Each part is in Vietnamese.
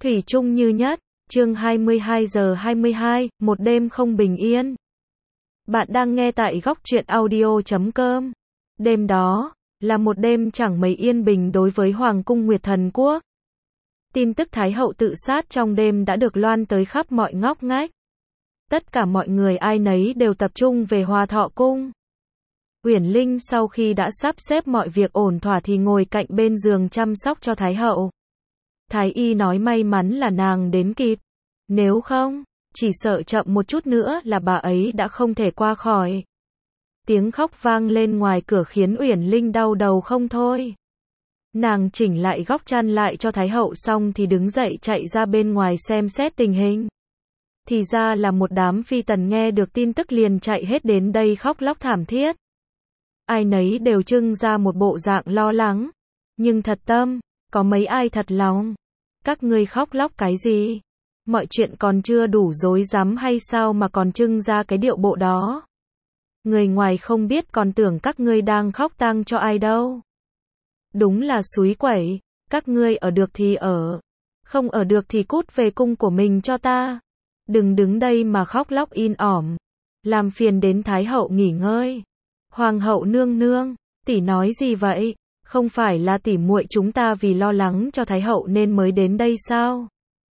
Thủy chung như nhất, chương 22 giờ 22, một đêm không bình yên. Bạn đang nghe tại góc truyện audio.com. Đêm đó, là một đêm chẳng mấy yên bình đối với Hoàng cung Nguyệt Thần Quốc. Tin tức Thái hậu tự sát trong đêm đã được loan tới khắp mọi ngóc ngách. Tất cả mọi người ai nấy đều tập trung về Hòa Thọ Cung. Uyển Linh sau khi đã sắp xếp mọi việc ổn thỏa thì ngồi cạnh bên giường chăm sóc cho Thái hậu. Thái y nói may mắn là nàng đến kịp. Nếu không, chỉ sợ chậm một chút nữa là bà ấy đã không thể qua khỏi. Tiếng khóc vang lên ngoài cửa khiến Uyển Linh đau đầu không thôi. Nàng chỉnh lại góc chăn lại cho Thái hậu xong thì đứng dậy chạy ra bên ngoài xem xét tình hình. Thì ra là một đám phi tần nghe được tin tức liền chạy hết đến đây khóc lóc thảm thiết. Ai nấy đều trưng ra một bộ dạng lo lắng. Nhưng thật tâm, có mấy ai thật lòng. Các ngươi khóc lóc cái gì? Mọi chuyện còn chưa đủ rối rắm hay sao mà còn trưng ra cái điệu bộ đó? Người ngoài không biết còn tưởng các ngươi đang khóc tang cho ai đâu. Đúng là xúi quẩy, các ngươi ở được thì ở, không ở được thì cút về cung của mình cho ta. Đừng đứng đây mà khóc lóc in ỏi, làm phiền đến Thái hậu nghỉ ngơi. Hoàng hậu nương nương, tỷ nói gì vậy? Không phải là tỷ muội chúng ta vì lo lắng cho Thái hậu nên mới đến đây sao?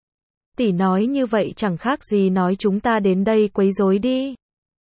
Tỷ nói như vậy chẳng khác gì nói chúng ta đến đây quấy rối đi.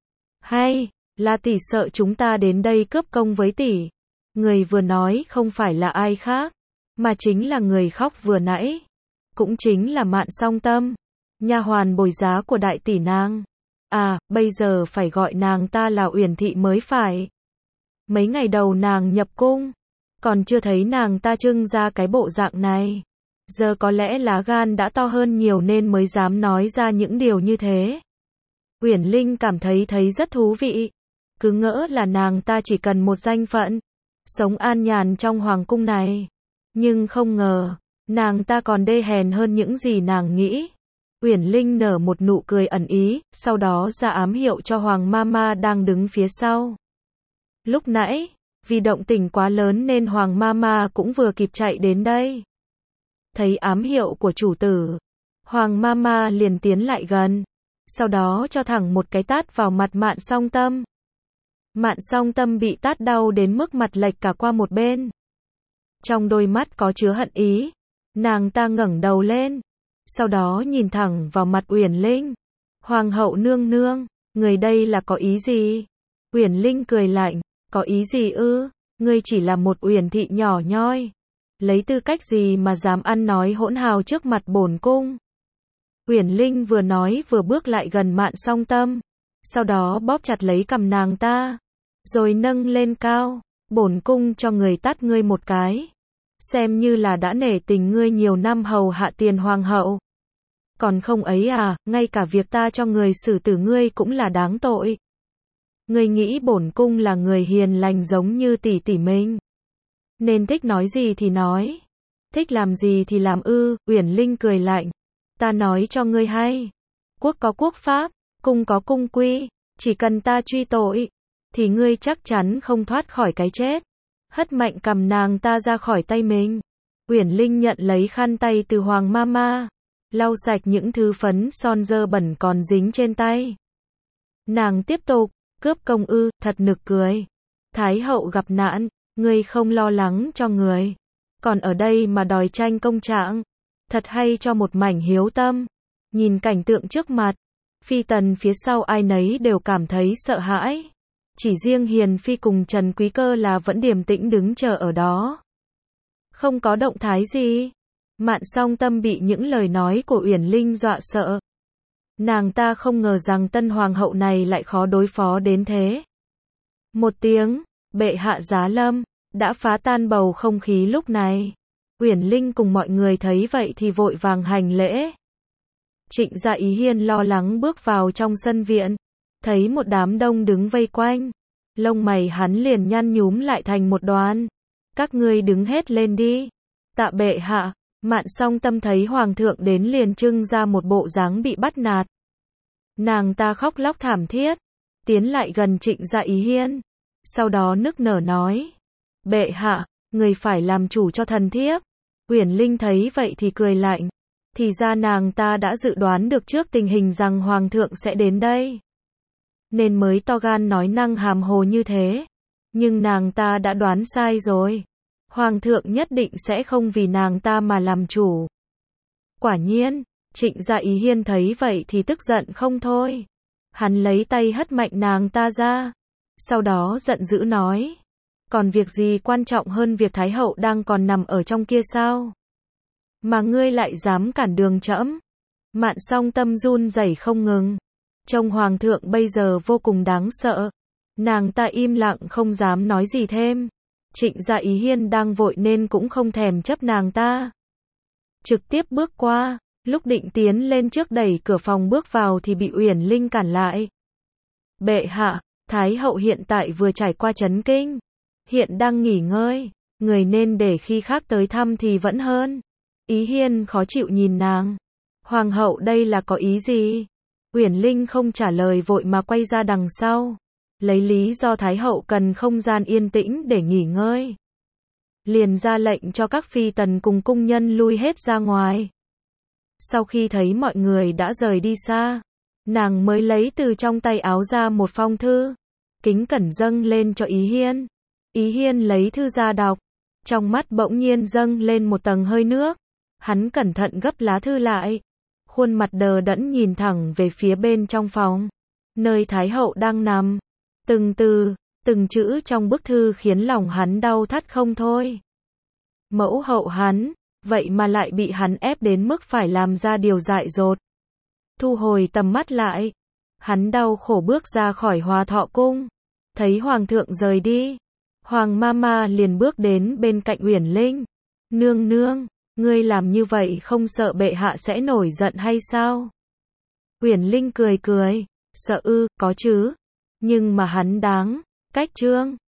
Hay là tỷ sợ chúng ta đến đây cướp công với tỷ? Người vừa nói không phải là ai khác, mà chính là người khóc vừa nãy. Cũng chính là Mạn Song Tâm, nha hoàn bồi giá của đại tỷ nàng. À, bây giờ phải gọi nàng ta là Uyển thị mới phải. Mấy ngày đầu nàng nhập cung, còn chưa thấy nàng ta trưng ra cái bộ dạng này. Giờ có lẽ lá gan đã to hơn nhiều nên mới dám nói ra những điều như thế. Uyển Linh cảm thấy rất thú vị. Cứ ngỡ là nàng ta chỉ cần một danh phận, sống an nhàn trong hoàng cung này. Nhưng không ngờ, nàng ta còn đê hèn hơn những gì nàng nghĩ. Uyển Linh nở một nụ cười ẩn ý, sau đó ra ám hiệu cho Hoàng Mama đang đứng phía sau. Lúc nãy, vì động tĩnh quá lớn nên Hoàng Mama cũng vừa kịp chạy đến đây. Thấy ám hiệu của chủ tử, Hoàng Mama liền tiến lại gần, sau đó cho thẳng một cái tát vào mặt Mạn Song Tâm. Mạn Song Tâm bị tát đau đến mức mặt lệch cả qua một bên. Trong đôi mắt có chứa hận ý, nàng ta ngẩng đầu lên, sau đó nhìn thẳng vào mặt Uyển Linh. Hoàng hậu nương nương, người đây là có ý gì? Uyển Linh cười lạnh, có ý gì ư? Ngươi chỉ là một Uyển thị nhỏ nhoi. Lấy tư cách gì mà dám ăn nói hỗn hào trước mặt bổn cung? Uyển Linh vừa nói vừa bước lại gần Mạn Song Tâm, sau đó bóp chặt lấy cằm nàng ta, rồi nâng lên cao, bổn cung cho người tát ngươi một cái, xem như là đã nể tình ngươi nhiều năm hầu hạ tiền hoàng hậu. Còn không ấy à, ngay cả việc ta cho người xử tử ngươi cũng là đáng tội. Ngươi nghĩ bổn cung là người hiền lành giống như tỷ tỷ mình, nên thích nói gì thì nói, thích làm gì thì làm ư? Uyển Linh cười lạnh, ta nói cho ngươi hay, quốc có quốc pháp, cung có cung quy, chỉ cần ta truy tội, thì ngươi chắc chắn không thoát khỏi cái chết. Hất mạnh cầm nàng ta ra khỏi tay mình. Uyển Linh nhận lấy khăn tay từ Hoàng Mama, lau sạch những thứ phấn son dơ bẩn còn dính trên tay. Nàng tiếp tục, cướp công ư? Thật nực cười. Thái hậu gặp nạn, ngươi không lo lắng cho người, còn ở đây mà đòi tranh công trạng. Thật hay cho một mảnh hiếu tâm. Nhìn cảnh tượng trước mặt, phi tần phía sau ai nấy đều cảm thấy sợ hãi. Chỉ riêng Hiền Phi cùng Trần Quý Cơ là vẫn điềm tĩnh đứng chờ ở đó, không có động thái gì. Mạn Song Tâm bị những lời nói của Uyển Linh dọa sợ. Nàng ta không ngờ rằng tân hoàng hậu này lại khó đối phó đến thế. Một tiếng, bệ hạ giá lâm, đã phá tan bầu không khí lúc này. Uyển Linh cùng mọi người thấy vậy thì vội vàng hành lễ. Trịnh Gia Ý Hiên lo lắng bước vào trong sân viện, thấy một đám đông đứng vây quanh, lông mày hắn liền nhăn nhúm lại thành một đoàn. Các ngươi đứng hết lên đi. Tạ bệ hạ. Mạn Song Tâm thấy hoàng thượng đến liền trưng ra một bộ dáng bị bắt nạt. Nàng ta khóc lóc thảm thiết, tiến lại gần Trịnh Gia Ý Hiên, sau đó nức nở nói: "Bệ hạ, người phải làm chủ cho thần thiếp." Uyển Linh thấy vậy thì cười lạnh: Thì ra nàng ta đã dự đoán được trước tình hình rằng hoàng thượng sẽ đến đây. Nên mới to gan nói năng hàm hồ như thế. Nhưng nàng ta đã đoán sai rồi. Hoàng thượng nhất định sẽ không vì nàng ta mà làm chủ. Quả nhiên, Trịnh Dạ Ý Hiên thấy vậy thì tức giận không thôi. Hắn lấy tay hất mạnh nàng ta ra. Sau đó giận dữ nói. Còn việc gì quan trọng hơn việc Thái hậu đang còn nằm ở trong kia sao? Mà ngươi lại dám cản đường trẫm? Mạn Song tâm run rẩy không ngừng. Trông hoàng thượng bây giờ vô cùng đáng sợ. Nàng ta im lặng không dám nói gì thêm. Trịnh Dạ Ý Hiên đang vội nên cũng không thèm chấp nàng ta. Trực tiếp bước qua, lúc định tiến lên trước đẩy cửa phòng bước vào thì bị Uyển Linh cản lại. Bệ hạ, Thái hậu hiện tại vừa trải qua chấn kinh. Hiện đang nghỉ ngơi, người nên để khi khác tới thăm thì vẫn hơn. Ý Hiên khó chịu nhìn nàng. Hoàng hậu đây là có ý gì? Uyển Linh không trả lời vội mà quay ra đằng sau. Lấy lý do Thái hậu cần không gian yên tĩnh để nghỉ ngơi. Liền ra lệnh cho các phi tần cùng cung nhân lui hết ra ngoài. Sau khi thấy mọi người đã rời đi xa, nàng mới lấy từ trong tay áo ra một phong thư. Kính cẩn dâng lên cho Ý Hiên. Ý Hiên lấy thư ra đọc. Trong mắt bỗng nhiên dâng lên một tầng hơi nước. Hắn cẩn thận gấp lá thư lại. Khuôn mặt đờ đẫn nhìn thẳng về phía bên trong phòng. Nơi Thái hậu đang nằm. Từng từ, từng chữ trong bức thư khiến lòng hắn đau thắt không thôi. Mẫu hậu hắn, vậy mà lại bị hắn ép đến mức phải làm ra điều dại dột. Thu hồi tầm mắt lại. Hắn đau khổ bước ra khỏi Hòa Thọ cung. Thấy hoàng thượng rời đi. Hoàng Mama liền bước đến bên cạnh Uyển Linh. Nương nương, ngươi làm như vậy không sợ bệ hạ sẽ nổi giận hay sao? Uyển Linh cười cười. Sợ ư, có chứ. Nhưng mà hắn đáng. Cách trương.